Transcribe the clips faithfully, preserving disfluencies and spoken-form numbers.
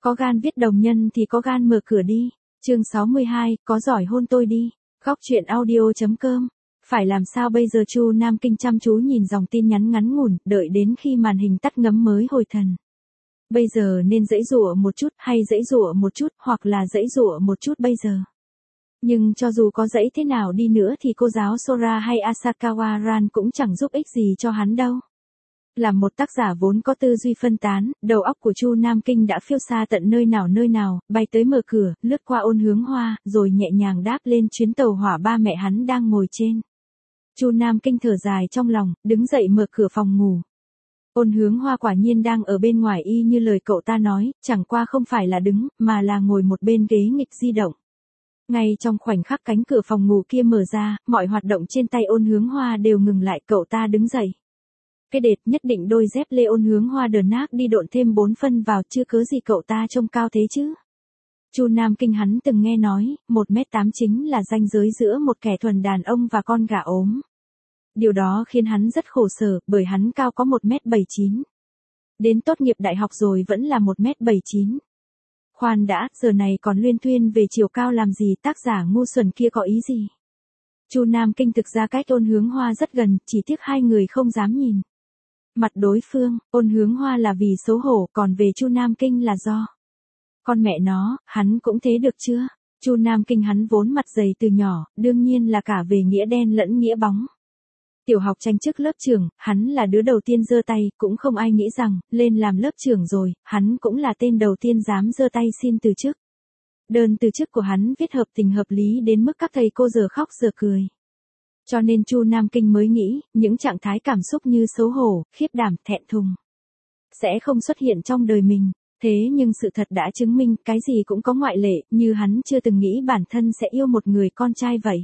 Có gan viết đồng nhân thì có gan mở cửa đi. Chương sáu mươi hai, có giỏi hôn tôi đi. Góc truyện audio chấm com. Phải làm sao bây giờ? Chu Nam Kinh chăm chú nhìn dòng tin nhắn ngắn ngủn, đợi đến khi màn hình tắt ngấm mới hồi thần. Bây giờ nên giãy giụa một chút hay giãy giụa một chút, hoặc là giãy giụa một chút bây giờ. Nhưng cho dù có giãy thế nào đi nữa thì cô giáo Sora hay Asakawa Ran cũng chẳng giúp ích gì cho hắn đâu. Là một tác giả vốn có tư duy phân tán, đầu óc của Chu Nam Kinh đã phiêu xa tận nơi nào nơi nào, bay tới mở cửa, lướt qua Ôn Hướng Hoa, rồi nhẹ nhàng đáp lên chuyến tàu hỏa ba mẹ hắn đang ngồi trên. Chu Nam Kinh thở dài trong lòng, đứng dậy mở cửa phòng ngủ. Ôn Hướng Hoa quả nhiên đang ở bên ngoài y như lời cậu ta nói, chẳng qua không phải là đứng, mà là ngồi một bên ghế nghịch di động. Ngay trong khoảnh khắc cánh cửa phòng ngủ kia mở ra, mọi hoạt động trên tay Ôn Hướng Hoa đều ngừng lại, cậu ta đứng dậy. Cái đệt, nhất định đôi dép lê Ôn Hướng Hoa đờn nát đi độn thêm bốn phân vào, chưa cớ gì cậu ta trông cao thế chứ. Chu Nam Kinh hắn từng nghe nói, một mét tám chính là ranh giới giữa một kẻ thuần đàn ông và con gà ốm. Điều đó khiến hắn rất khổ sở, bởi hắn cao có một mét bảy chín. Đến tốt nghiệp đại học rồi vẫn là một mét bảy chín. Khoan đã, giờ này còn luyên thuyên về chiều cao làm gì, tác giả ngu xuẩn kia có ý gì? Chu Nam Kinh thực ra cách Ôn Hướng Hoa rất gần, chỉ tiếc hai người không dám nhìn mặt đối phương. Ôn Hướng Hoa là vì xấu hổ, còn về Chu Nam Kinh là do con mẹ nó, hắn cũng thế được chưa? Chu Nam Kinh hắn vốn mặt dày từ nhỏ, đương nhiên là cả về nghĩa đen lẫn nghĩa bóng. Tiểu học tranh chức lớp trưởng, hắn là đứa đầu tiên giơ tay, cũng không ai nghĩ rằng, lên làm lớp trưởng rồi, hắn cũng là tên đầu tiên dám giơ tay xin từ chức. Đơn từ chức của hắn viết hợp tình hợp lý đến mức các thầy cô giờ khóc giờ cười. Cho nên Chu Nam Kinh mới nghĩ, những trạng thái cảm xúc như xấu hổ, khiếp đảm, thẹn thùng sẽ không xuất hiện trong đời mình. Thế nhưng sự thật đã chứng minh, cái gì cũng có ngoại lệ, như hắn chưa từng nghĩ bản thân sẽ yêu một người con trai vậy.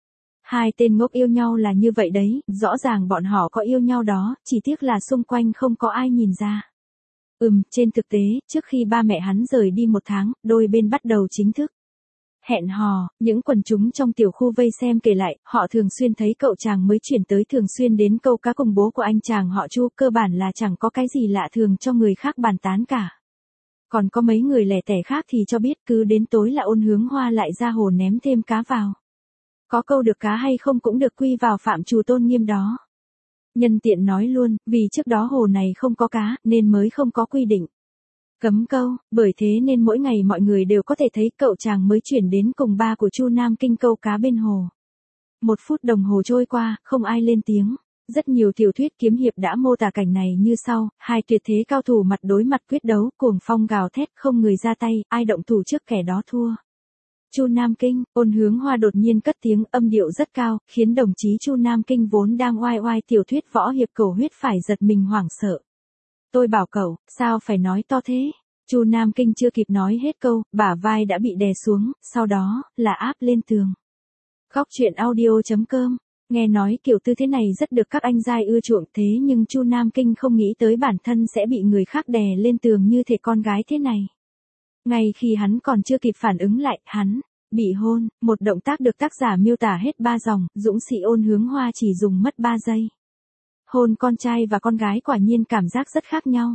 Hai tên ngốc yêu nhau là như vậy đấy, rõ ràng bọn họ có yêu nhau đó, chỉ tiếc là xung quanh không có ai nhìn ra. Ừm, trên thực tế, trước khi ba mẹ hắn rời đi một tháng, đôi bên bắt đầu chính thức hẹn hò. Những quần chúng trong tiểu khu vây xem kể lại, họ thường xuyên thấy cậu chàng mới chuyển tới thường xuyên đến câu cá cùng bố của anh chàng họ Chu, cơ bản là chẳng có cái gì lạ thường cho người khác bàn tán cả. Còn có mấy người lẻ tẻ khác thì cho biết cứ đến tối là Ôn Hướng Hoa lại ra hồ ném thêm cá vào. Có câu được cá hay không cũng được quy vào phạm trù tôn nghiêm đó. Nhân tiện nói luôn, vì trước đó hồ này không có cá, nên mới không có quy định cấm câu, bởi thế nên mỗi ngày mọi người đều có thể thấy cậu chàng mới chuyển đến cùng ba của Chu Nam Kinh câu cá bên hồ. Một phút đồng hồ trôi qua, không ai lên tiếng. Rất nhiều tiểu thuyết kiếm hiệp đã mô tả cảnh này như sau, hai tuyệt thế cao thủ mặt đối mặt quyết đấu, cuồng phong gào thét, không người ra tay, ai động thủ trước kẻ đó thua. Chu Nam Kinh, Ôn Hướng Hoa đột nhiên cất tiếng, âm điệu rất cao, khiến đồng chí Chu Nam Kinh vốn đang oai oai tiểu thuyết võ hiệp cầu huyết phải giật mình hoảng sợ. Tôi bảo cậu, sao phải nói to thế? Chu Nam Kinh chưa kịp nói hết câu, bả vai đã bị đè xuống, sau đó, là áp lên tường. Góc truyện audio chấm com. Nghe nói kiểu tư thế này rất được các anh giai ưa chuộng, thế nhưng Chu Nam Kinh không nghĩ tới bản thân sẽ bị người khác đè lên tường như thể con gái thế này. Ngay khi hắn còn chưa kịp phản ứng lại, hắn bị hôn, một động tác được tác giả miêu tả hết ba dòng, dũng sĩ Ôn Hướng Hoa chỉ dùng mất ba giây. Hôn con trai và con gái quả nhiên cảm giác rất khác nhau.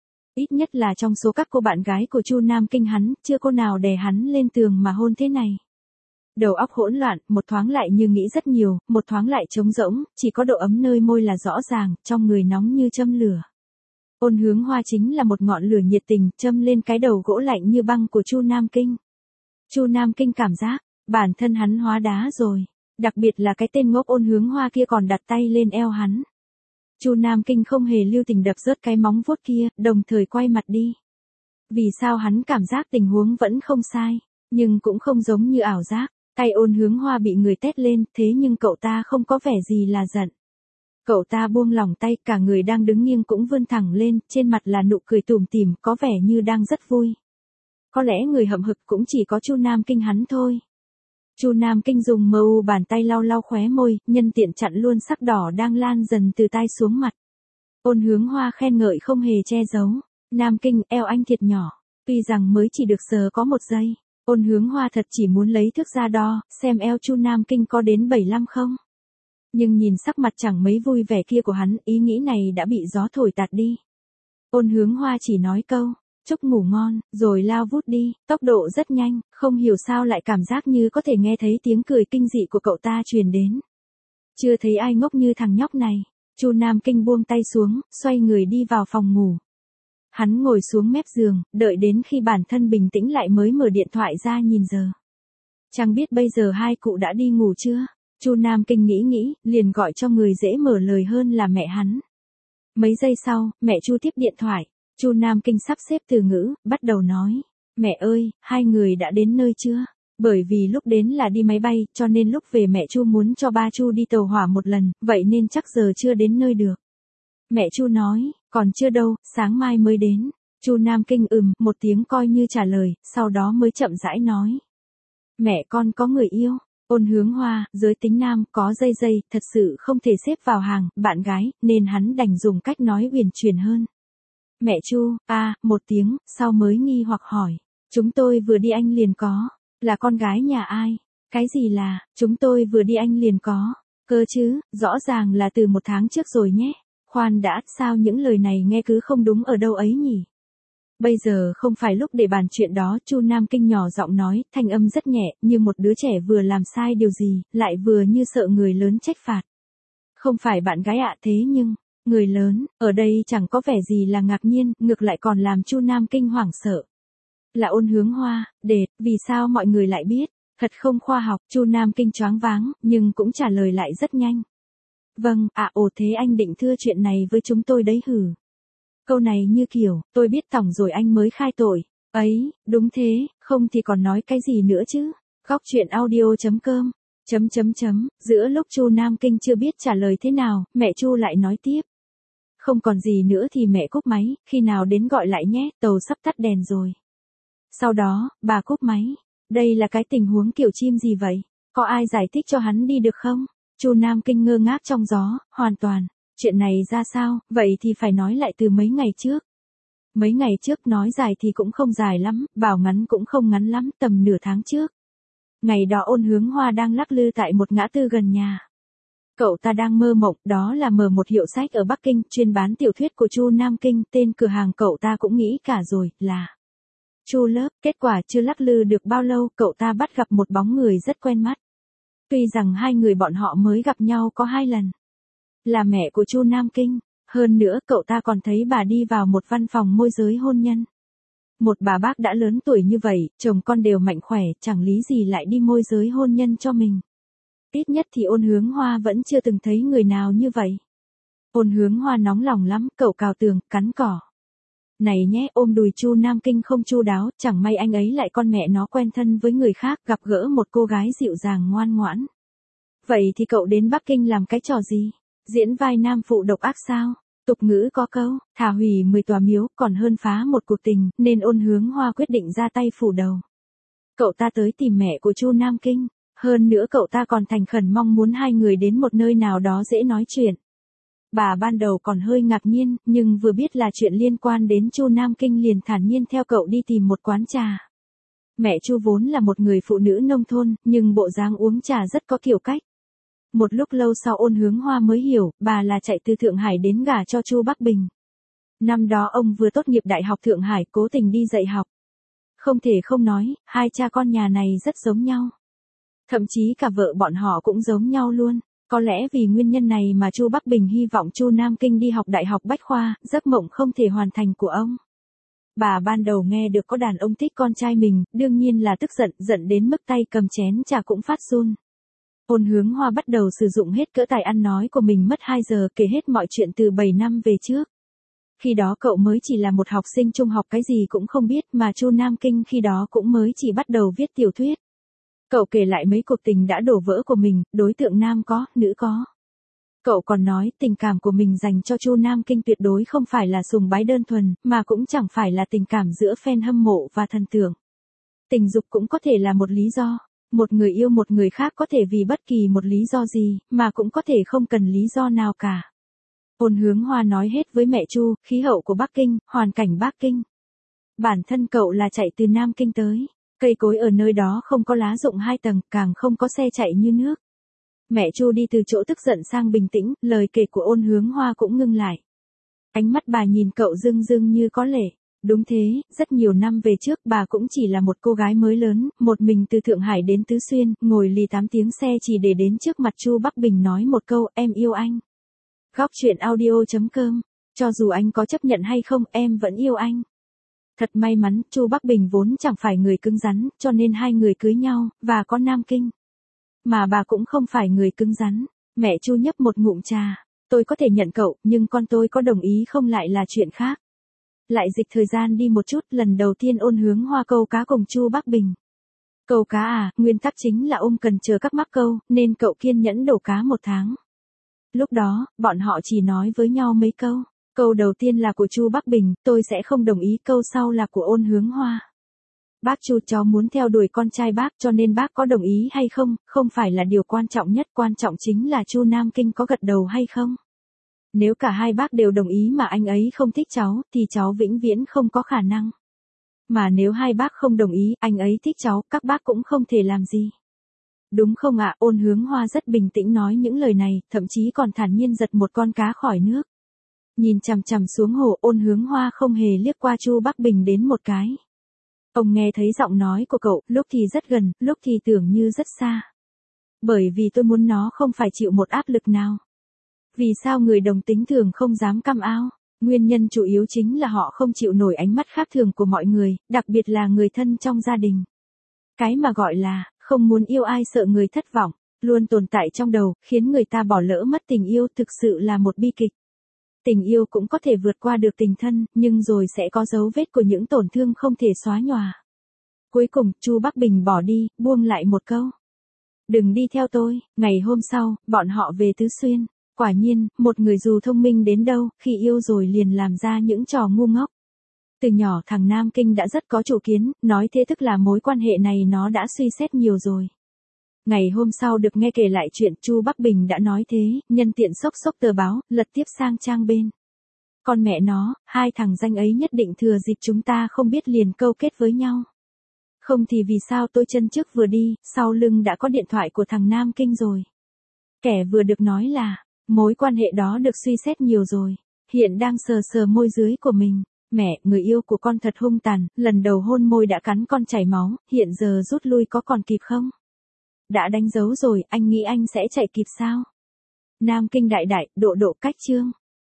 Ít nhất là trong số các cô bạn gái của Chu Nam Kinh hắn, chưa cô nào đè hắn lên tường mà hôn thế này. Đầu óc hỗn loạn, một thoáng lại như nghĩ rất nhiều, một thoáng lại trống rỗng, chỉ có độ ấm nơi môi là rõ ràng, trong người nóng như châm lửa. Ôn Hướng Hoa chính là một ngọn lửa nhiệt tình, châm lên cái đầu gỗ lạnh như băng của Chu Nam Kinh. Chu Nam Kinh cảm giác, bản thân hắn hóa đá rồi, đặc biệt là cái tên ngốc Ôn Hướng Hoa kia còn đặt tay lên eo hắn. Chu Nam Kinh không hề lưu tình đập rớt cái móng vuốt kia, đồng thời quay mặt đi. Vì sao hắn cảm giác tình huống vẫn không sai, nhưng cũng không giống như ảo giác. Tay Ôn Hướng Hoa bị người tét lên, thế nhưng cậu ta không có vẻ gì là giận. Cậu ta buông lỏng tay, cả người đang đứng nghiêng cũng vươn thẳng lên, trên mặt là nụ cười tủm tỉm, có vẻ như đang rất vui. Có lẽ người hậm hực cũng chỉ có Chu Nam Kinh hắn thôi. Chu Nam Kinh dùng mờ u bàn tay lau lau khóe môi, nhân tiện chặn luôn sắc đỏ đang lan dần từ tai xuống mặt. Ôn Hướng Hoa khen ngợi không hề che giấu. Nam Kinh, eo anh thiệt nhỏ. Tuy rằng mới chỉ được sờ có một giây. Ôn Hướng Hoa thật chỉ muốn lấy thước ra đo, xem eo Chu Nam Kinh có đến bảy mươi lăm không. Nhưng nhìn sắc mặt chẳng mấy vui vẻ kia của hắn, ý nghĩ này đã bị gió thổi tạt đi. Ôn Hướng Hoa chỉ nói câu, chúc ngủ ngon, rồi lao vút đi, tốc độ rất nhanh, không hiểu sao lại cảm giác như có thể nghe thấy tiếng cười kinh dị của cậu ta truyền đến. Chưa thấy ai ngốc như thằng nhóc này, Chu Nam Kinh buông tay xuống, xoay người đi vào phòng ngủ. Hắn ngồi xuống mép giường, đợi đến khi bản thân bình tĩnh lại mới mở điện thoại ra nhìn giờ. Chẳng biết bây giờ hai cụ đã đi ngủ chưa? Chu Nam Kinh nghĩ nghĩ, liền gọi cho người dễ mở lời hơn là mẹ hắn. Mấy giây sau, mẹ Chu tiếp điện thoại. Chu Nam Kinh sắp xếp từ ngữ, bắt đầu nói. Mẹ ơi, hai người đã đến nơi chưa? Bởi vì lúc đến là đi máy bay, cho nên lúc về mẹ Chu muốn cho ba Chu đi tàu hỏa một lần, vậy nên chắc giờ chưa đến nơi được. Mẹ Chu nói, còn chưa đâu, sáng mai mới đến. Chu Nam Kinh ừm, một tiếng coi như trả lời, sau đó mới chậm rãi nói. Mẹ con có người yêu. Ôn Hướng Hoa, giới tính nam, có dây dây, thật sự không thể xếp vào hàng, bạn gái, nên hắn đành dùng cách nói huyền chuyển hơn. Mẹ Chu, a, à, một tiếng, sau mới nghi hoặc hỏi. Chúng tôi vừa đi anh liền có. Là con gái nhà ai? Cái gì là, chúng tôi vừa đi anh liền có. Cơ chứ, rõ ràng là từ một tháng trước rồi nhé. Khoan đã, sao những lời này nghe cứ không đúng ở đâu ấy nhỉ? Bây giờ không phải lúc để bàn chuyện đó, Chu Nam Kinh nhỏ giọng nói, thanh âm rất nhẹ, như một đứa trẻ vừa làm sai điều gì, lại vừa như sợ người lớn trách phạt. Không phải bạn gái ạ, thế nhưng, người lớn, ở đây chẳng có vẻ gì là ngạc nhiên, ngược lại còn làm Chu Nam Kinh hoảng sợ. Là Ôn Hướng Hoa, đệt, vì sao mọi người lại biết? Thật không khoa học, Chu Nam Kinh choáng váng, nhưng cũng trả lời lại rất nhanh. Vâng, ạ, ồ thế anh định thưa chuyện này với chúng tôi đấy hử? Câu này như kiểu, tôi biết tổng rồi anh mới khai tội. Ấy, đúng thế, không thì còn nói cái gì nữa chứ? Góc chuyện audio chấm com, chấm chấm chấm, giữa lúc Chu Nam Kinh chưa biết trả lời thế nào, mẹ Chu lại nói tiếp. Không còn gì nữa thì mẹ cúp máy, khi nào đến gọi lại nhé, tàu sắp tắt đèn rồi. Sau đó, bà cúp máy. Đây là cái tình huống kiểu chim gì vậy? Có ai giải thích cho hắn đi được không? Chu Nam Kinh ngơ ngác trong gió, hoàn toàn. Chuyện này ra sao, vậy thì phải nói lại từ mấy ngày trước. Mấy ngày trước nói dài thì cũng không dài lắm, bảo ngắn cũng không ngắn lắm, tầm nửa tháng trước. Ngày đó Ôn Hướng Hoa đang lắc lư tại một ngã tư gần nhà. Cậu ta đang mơ mộng, đó là mở một hiệu sách ở Bắc Kinh, chuyên bán tiểu thuyết của Chu Nam Kinh, tên cửa hàng cậu ta cũng nghĩ cả rồi, là Chu Lớp. Kết quả chưa lắc lư được bao lâu, cậu ta bắt gặp một bóng người rất quen mắt. Tuy rằng hai người bọn họ mới gặp nhau có hai lần. Là mẹ của Chu Nam Kinh. Hơn nữa cậu ta còn thấy bà đi vào một văn phòng môi giới hôn nhân. Một bà bác đã lớn tuổi như vậy, chồng con đều mạnh khỏe, chẳng lý gì lại đi môi giới hôn nhân cho mình. Ít nhất thì Ôn Hướng Hoa vẫn chưa từng thấy người nào như vậy. Ôn Hướng Hoa nóng lòng lắm, cậu cào tường, cắn cỏ. Này nhé, ôm đùi Chu Nam Kinh không chu đáo, chẳng may anh ấy lại con mẹ nó quen thân với người khác, gặp gỡ một cô gái dịu dàng ngoan ngoãn. Vậy thì cậu đến Bắc Kinh làm cái trò gì? Diễn vai nam phụ độc ác sao? Tục ngữ có câu, thà hủy mười tòa miếu, còn hơn phá một cuộc tình, nên Ôn Hướng Hoa quyết định ra tay phủ đầu. Cậu ta tới tìm mẹ của Chu Nam Kinh, hơn nữa cậu ta còn thành khẩn mong muốn hai người đến một nơi nào đó dễ nói chuyện. Bà ban đầu còn hơi ngạc nhiên, nhưng vừa biết là chuyện liên quan đến Chu Nam Kinh liền thản nhiên theo cậu đi tìm một quán trà. Mẹ Chu vốn là một người phụ nữ nông thôn, nhưng bộ dáng uống trà rất có kiểu cách. Một lúc lâu sau Ôn Hướng Hoa mới hiểu, bà là chạy từ Thượng Hải đến gả cho Chu Bắc Bình. Năm đó ông vừa tốt nghiệp Đại học Thượng Hải, cố tình đi dạy học. Không thể không nói, hai cha con nhà này rất giống nhau. Thậm chí cả vợ bọn họ cũng giống nhau luôn. Có lẽ vì nguyên nhân này mà Chu Bắc Bình hy vọng Chu Nam Kinh đi học Đại học Bách Khoa, giấc mộng không thể hoàn thành của ông. Bà ban đầu nghe được có đàn ông thích con trai mình, đương nhiên là tức giận, giận đến mức tay cầm chén trà cũng phát run. Ôn Hướng Hoa bắt đầu sử dụng hết cỡ tài ăn nói của mình mất hai giờ kể hết mọi chuyện từ bảy năm về trước. Khi đó cậu mới chỉ là một học sinh trung học cái gì cũng không biết mà Chu Nam Kinh khi đó cũng mới chỉ bắt đầu viết tiểu thuyết. Cậu kể lại mấy cuộc tình đã đổ vỡ của mình, đối tượng nam có, nữ có. Cậu còn nói tình cảm của mình dành cho Chu Nam Kinh tuyệt đối không phải là sùng bái đơn thuần, mà cũng chẳng phải là tình cảm giữa fan hâm mộ và thần tượng. Tình dục cũng có thể là một lý do. Một người yêu một người khác có thể vì bất kỳ một lý do gì, mà cũng có thể không cần lý do nào cả. Ôn Hướng Hoa nói hết với mẹ Chu, khí hậu của Bắc Kinh, hoàn cảnh Bắc Kinh. Bản thân cậu là chạy từ Nam Kinh tới. Cây cối ở nơi đó không có lá rụng hai tầng, càng không có xe chạy như nước. Mẹ Chu đi từ chỗ tức giận sang bình tĩnh, lời kể của Ôn Hướng Hoa cũng ngưng lại. Ánh mắt bà nhìn cậu rưng rưng như có lệ. Đúng thế, rất nhiều năm về trước bà cũng chỉ là một cô gái mới lớn, một mình từ Thượng Hải đến Tứ Xuyên, ngồi lì tám tiếng xe chỉ để đến trước mặt Chu Bắc Bình nói một câu, em yêu anh. Góc chuyện audio chấm com, cho dù anh có chấp nhận hay không, em vẫn yêu anh. Thật may mắn, Chu Bắc Bình vốn chẳng phải người cứng rắn, cho nên hai người cưới nhau, và có Nam Kinh. Mà bà cũng không phải người cứng rắn. Mẹ Chu nhấp một ngụm trà. Tôi có thể nhận cậu, nhưng con tôi có đồng ý không lại là chuyện khác. Lại dịch thời gian đi một chút, lần đầu tiên Ôn Hướng Hoa câu cá cùng Chu Bắc Bình. Câu cá à, nguyên tắc chính là ôm cần chờ các mắc câu, nên cậu kiên nhẫn đổ cá một tháng. Lúc đó, bọn họ chỉ nói với nhau mấy câu. Câu đầu tiên là của Chu Bắc Bình, tôi sẽ không đồng ý, câu sau là của Ôn Hướng Hoa. Bác Chu, cháu muốn theo đuổi con trai bác, cho nên bác có đồng ý hay không, không phải là điều quan trọng nhất, quan trọng chính là Chu Nam Kinh có gật đầu hay không. Nếu cả hai bác đều đồng ý mà anh ấy không thích cháu, thì cháu vĩnh viễn không có khả năng. Mà nếu hai bác không đồng ý, anh ấy thích cháu, các bác cũng không thể làm gì. Đúng không ạ? Ôn Hướng Hoa rất bình tĩnh nói những lời này, thậm chí còn thản nhiên giật một con cá khỏi nước. Nhìn chằm chằm xuống hồ, Ôn Hướng Hoa không hề liếc qua Chu Bắc Bình đến một cái. Ông nghe thấy giọng nói của cậu, lúc thì rất gần, lúc thì tưởng như rất xa. Bởi vì tôi muốn nó không phải chịu một áp lực nào. Vì sao người đồng tính thường không dám căm ao? Nguyên nhân chủ yếu chính là họ không chịu nổi ánh mắt khác thường của mọi người, đặc biệt là người thân trong gia đình. Cái mà gọi là, không muốn yêu ai sợ người thất vọng, luôn tồn tại trong đầu, khiến người ta bỏ lỡ mất tình yêu, thực sự là một bi kịch. Tình yêu cũng có thể vượt qua được tình thân, nhưng rồi sẽ có dấu vết của những tổn thương không thể xóa nhòa. Cuối cùng, Chu Bắc Bình bỏ đi, buông lại một câu. Đừng đi theo tôi. Ngày hôm sau, bọn họ về Tứ Xuyên. Quả nhiên, một người dù thông minh đến đâu, khi yêu rồi liền làm ra những trò ngu ngốc. Từ nhỏ thằng Nam Kinh đã rất có chủ kiến, nói thế tức là mối quan hệ này nó đã suy xét nhiều rồi. Ngày hôm sau được nghe kể lại chuyện Chu Bắc Bình đã nói thế, nhân tiện xốc xốc tờ báo, lật tiếp sang trang bên. Con mẹ nó, hai thằng danh ấy nhất định thừa dịp chúng ta không biết liền câu kết với nhau. Không thì vì sao tôi chân trước vừa đi, sau lưng đã có điện thoại của thằng Nam Kinh rồi. Kẻ vừa được nói là, mối quan hệ đó được suy xét nhiều rồi, hiện đang sờ sờ môi dưới của mình. Mẹ, người yêu của con thật hung tàn, lần đầu hôn môi đã cắn con chảy máu, hiện giờ rút lui có còn kịp không? Đã đánh dấu rồi, anh nghĩ anh sẽ chạy kịp sao? Nam Kinh đại đại, độ độ cách chương.